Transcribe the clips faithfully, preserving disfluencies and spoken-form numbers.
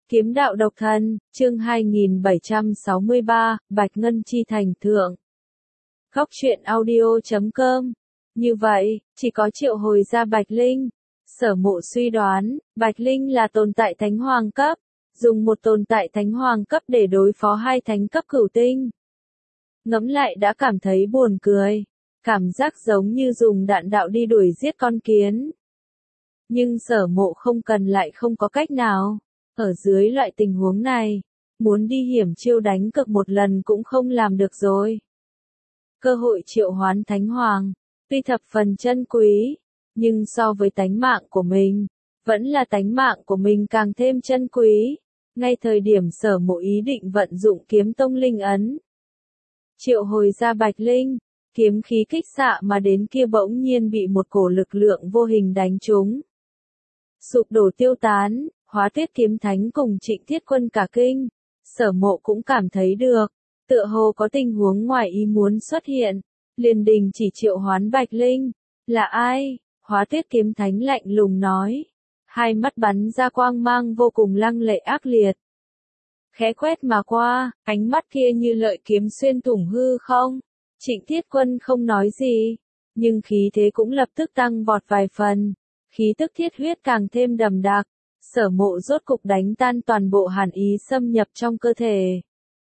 Kiếm đạo độc thân, chương hai nghìn bảy trăm sáu mươi ba, Bạch Ngân Chi Thành Thượng. Góc truyện audio chấm com. Như vậy, chỉ có triệu hồi ra Bạch Linh. Sở Mộ suy đoán, Bạch Linh là tồn tại thánh hoàng cấp, dùng một tồn tại thánh hoàng cấp để đối phó hai thánh cấp cửu tinh. Ngẫm lại đã cảm thấy buồn cười, cảm giác giống như dùng đạn đạo đi đuổi giết con kiến. Nhưng Sở Mộ không cần lại không có cách nào. Ở dưới loại tình huống này, muốn đi hiểm chiêu đánh cược một lần cũng không làm được rồi. Cơ hội triệu hoán Thánh Hoàng, tuy thập phần chân quý, nhưng so với tánh mạng của mình, vẫn là tánh mạng của mình càng thêm chân quý. Ngay thời điểm Sở Mộ ý định vận dụng kiếm tông linh ấn, triệu hồi ra Bạch Linh, kiếm khí kích xạ mà đến kia bỗng nhiên bị một cổ lực lượng vô hình đánh trúng. Sụp đổ tiêu tán. Hóa Tuyết Kiếm Thánh cùng Trịnh Thiết Quân cả kinh, Sở Mộ cũng cảm thấy được, tựa hồ có tình huống ngoài ý muốn xuất hiện, liền đình chỉ triệu hoán Bạch Linh. Là ai? Hóa Tuyết Kiếm Thánh lạnh lùng nói, hai mắt bắn ra quang mang vô cùng lăng lệ ác liệt. Khẽ quét mà qua, ánh mắt kia như lợi kiếm xuyên thủng hư không. Trịnh Thiết Quân không nói gì, nhưng khí thế cũng lập tức tăng vọt vài phần, khí tức thiết huyết càng thêm đậm đặc. Sở Mộ rốt cục đánh tan toàn bộ hàn ý xâm nhập trong cơ thể.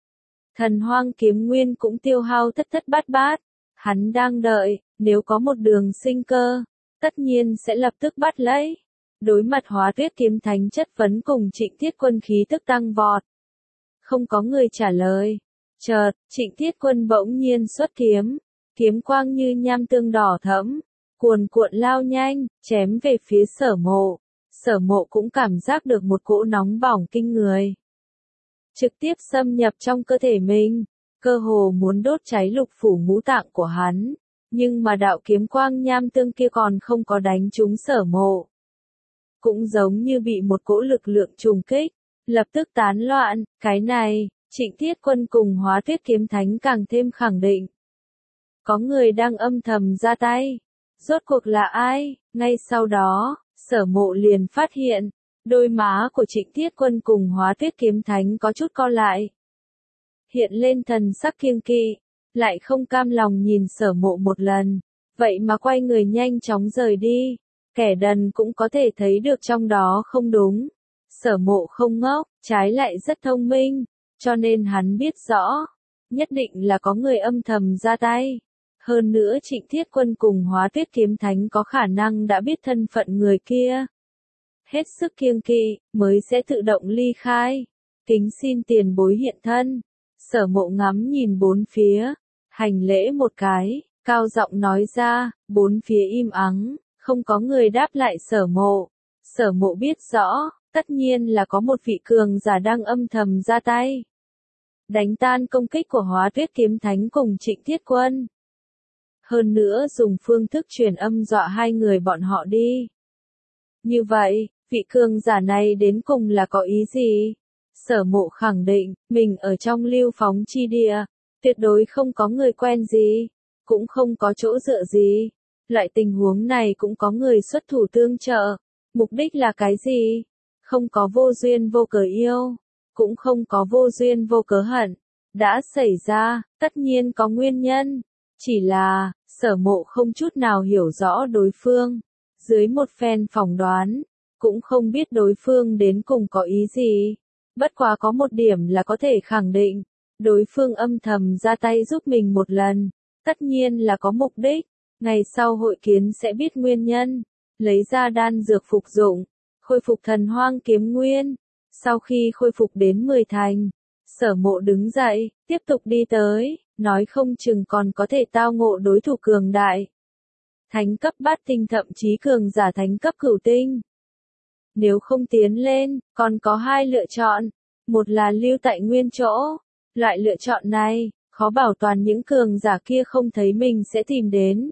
Thần hoang kiếm nguyên cũng tiêu hao thất thất bát bát. Hắn đang đợi, nếu có một đường sinh cơ, tất nhiên sẽ lập tức bắt lấy. Đối mặt Hóa Tuyết Kiếm Thánh chất vấn cùng Trịnh Thiết Quân khí tức tăng vọt. Không có người trả lời. Chợt, Trịnh Thiết Quân bỗng nhiên xuất kiếm. Kiếm quang như nham tương đỏ thẫm, cuồn cuộn lao nhanh, chém về phía Sở Mộ. Sở Mộ cũng cảm giác được một cỗ nóng bỏng kinh người. Trực tiếp xâm nhập trong cơ thể mình, cơ hồ muốn đốt cháy lục phủ ngũ tạng của hắn. Nhưng mà đạo kiếm quang nham tương kia còn không có đánh trúng Sở Mộ. Cũng giống như bị một cỗ lực lượng trùng kích, lập tức tán loạn. Cái này, Trịnh Thiết Quân cùng Hóa Tuyết Kiếm Thánh càng thêm khẳng định. Có người đang âm thầm ra tay. Rốt cuộc là ai? Ngay sau đó, Sở Mộ liền phát hiện, đôi má của Trịnh Thiết Quân cùng Hóa Tuyết Kiếm Thánh có chút co lại. Hiện lên thần sắc kiêng kỵ, lại không cam lòng nhìn Sở Mộ một lần, vậy mà quay người nhanh chóng rời đi. Kẻ đần cũng có thể thấy được trong đó không đúng. Sở Mộ không ngốc, trái lại rất thông minh, cho nên hắn biết rõ, nhất định là có người âm thầm ra tay. Hơn nữa Trịnh Thiết Quân cùng Hóa Tuyết Kiếm Thánh có khả năng đã biết thân phận người kia. Hết sức kiêng kỵ, mới sẽ tự động ly khai. Kính xin tiền bối hiện thân. Sở Mộ ngắm nhìn bốn phía, hành lễ một cái, cao giọng nói ra, bốn phía im ắng, không có người đáp lại Sở Mộ. Sở Mộ biết rõ, tất nhiên là có một vị cường giả đang âm thầm ra tay. Đánh tan công kích của Hóa Tuyết Kiếm Thánh cùng Trịnh Thiết Quân. Hơn nữa dùng phương thức truyền âm dọa hai người bọn họ đi. Như vậy, vị cường giả này đến cùng là có ý gì? Sở Mộ khẳng định, mình ở trong lưu phóng chi địa, tuyệt đối không có người quen gì, cũng không có chỗ dựa gì. Loại tình huống này cũng có người xuất thủ tương trợ. Mục đích là cái gì? Không có vô duyên vô cớ yêu, cũng không có vô duyên vô cớ hận. Đã xảy ra, tất nhiên có nguyên nhân. Chỉ là, Sở Mộ không chút nào hiểu rõ đối phương. Dưới một phen phỏng đoán, cũng không biết đối phương đến cùng có ý gì. Bất quá có một điểm là có thể khẳng định, đối phương âm thầm ra tay giúp mình một lần, tất nhiên là có mục đích. Ngày sau hội kiến sẽ biết nguyên nhân, lấy ra đan dược phục dụng, khôi phục thần hoang kiếm nguyên. Sau khi khôi phục đến mười thành, Sở Mộ đứng dậy, tiếp tục đi tới, nói không chừng còn có thể tao ngộ đối thủ cường đại. Thánh cấp bát tinh thậm chí cường giả thánh cấp cửu tinh. Nếu không tiến lên, còn có hai lựa chọn. Một là lưu tại nguyên chỗ. Loại lựa chọn này, khó bảo toàn những cường giả kia không thấy mình sẽ tìm đến.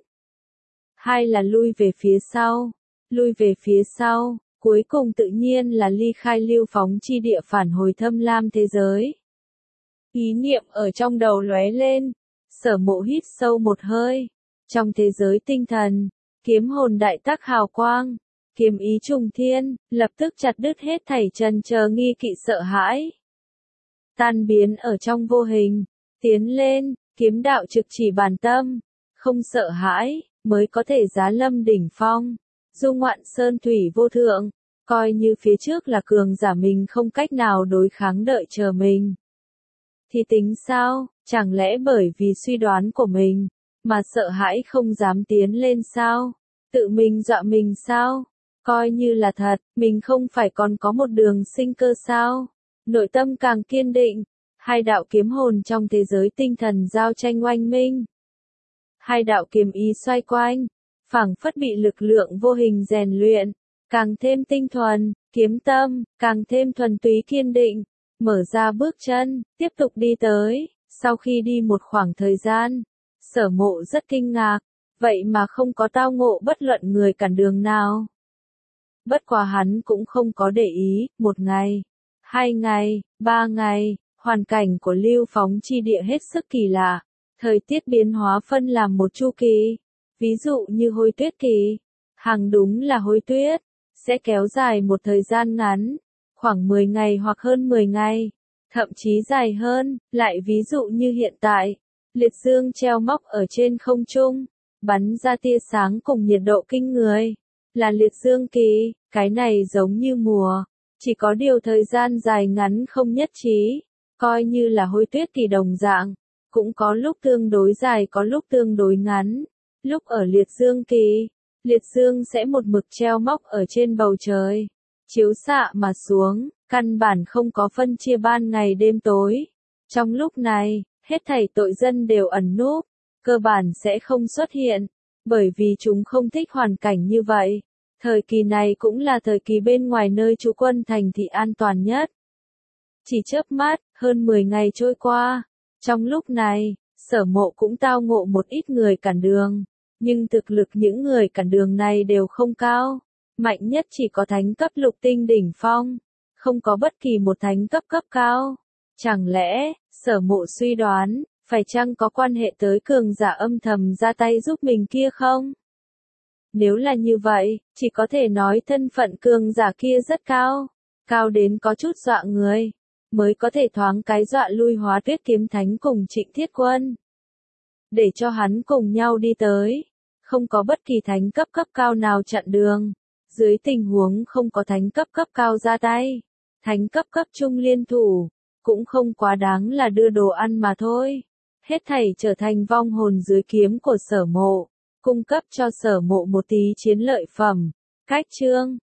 Hai là lui về phía sau. Lui về phía sau, cuối cùng tự nhiên là ly khai lưu phóng chi địa phản hồi thâm lam thế giới. Ý niệm ở trong đầu lóe lên, Sở Mộ hít sâu một hơi. Trong thế giới tinh thần, kiếm hồn đại tác hào quang, kiếm ý trùng thiên, lập tức chặt đứt hết thảy trần chờ nghi kỵ sợ hãi. Tan biến ở trong vô hình, tiến lên, kiếm đạo trực chỉ bản tâm, không sợ hãi, mới có thể giá lâm đỉnh phong, du ngoạn sơn thủy vô thượng, coi như phía trước là cường giả mình không cách nào đối kháng đợi chờ mình. Thì tính sao, chẳng lẽ bởi vì suy đoán của mình, mà sợ hãi không dám tiến lên sao? Tự mình dọa mình sao? Coi như là thật, mình không phải còn có một đường sinh cơ sao? Nội tâm càng kiên định, hai đạo kiếm hồn trong thế giới tinh thần giao tranh oanh minh. Hai đạo kiếm ý xoay quanh, phảng phất bị lực lượng vô hình rèn luyện, càng thêm tinh thuần, kiếm tâm, càng thêm thuần túy kiên định, mở ra bước chân, tiếp tục đi tới. Sau khi đi một khoảng thời gian, Sở Mộ rất kinh ngạc, vậy mà không có tao ngộ bất luận người cản đường nào. Bất quá hắn cũng không có để ý, một ngày, hai ngày, ba ngày, hoàn cảnh của Lưu Phóng chi địa hết sức kỳ lạ, thời tiết biến hóa phân làm một chu kỳ, ví dụ như hôi tuyết kỳ, hàng đúng là hôi tuyết, sẽ kéo dài một thời gian ngắn, khoảng mười ngày hoặc hơn mười ngày, thậm chí dài hơn, lại ví dụ như hiện tại, liệt dương treo móc ở trên không trung, bắn ra tia sáng cùng nhiệt độ kinh người, là liệt dương kỳ, cái này giống như mùa, chỉ có điều thời gian dài ngắn không nhất trí, coi như là hôi tuyết kỳ đồng dạng, cũng có lúc tương đối dài có lúc tương đối ngắn, lúc ở liệt dương kỳ, liệt dương sẽ một mực treo móc ở trên bầu trời, chiếu xạ mà xuống, căn bản không có phân chia ban ngày đêm tối. Trong lúc này, hết thảy tội dân đều ẩn núp, cơ bản sẽ không xuất hiện, bởi vì chúng không thích hoàn cảnh như vậy. Thời kỳ này cũng là thời kỳ bên ngoài nơi trú quân thành thị an toàn nhất. Chỉ chớp mắt, hơn mười ngày trôi qua. Trong lúc này, Sở Mộ cũng tao ngộ một ít người cản đường. Nhưng thực lực những người cản đường này đều không cao. Mạnh nhất chỉ có thánh cấp lục tinh đỉnh phong. Không có bất kỳ một thánh cấp cấp cao. Chẳng lẽ, Sở Mộ suy đoán, phải chăng có quan hệ tới cường giả âm thầm ra tay giúp mình kia không? Nếu là như vậy, chỉ có thể nói thân phận cường giả kia rất cao. Cao đến có chút dọa người. Mới có thể thoáng cái dọa lui Hóa Tuyết Kiếm Thánh cùng Trịnh Thiết Quân. Để cho hắn cùng nhau đi tới. Không có bất kỳ thánh cấp cấp cao nào chặn đường. Dưới tình huống không có thánh cấp cấp cao ra tay. Thánh cấp cấp trung liên thủ. Cũng không quá đáng là đưa đồ ăn mà thôi. Hết thảy trở thành vong hồn dưới kiếm của Sở Mộ. Cung cấp cho Sở Mộ một tí chiến lợi phẩm. Cách chương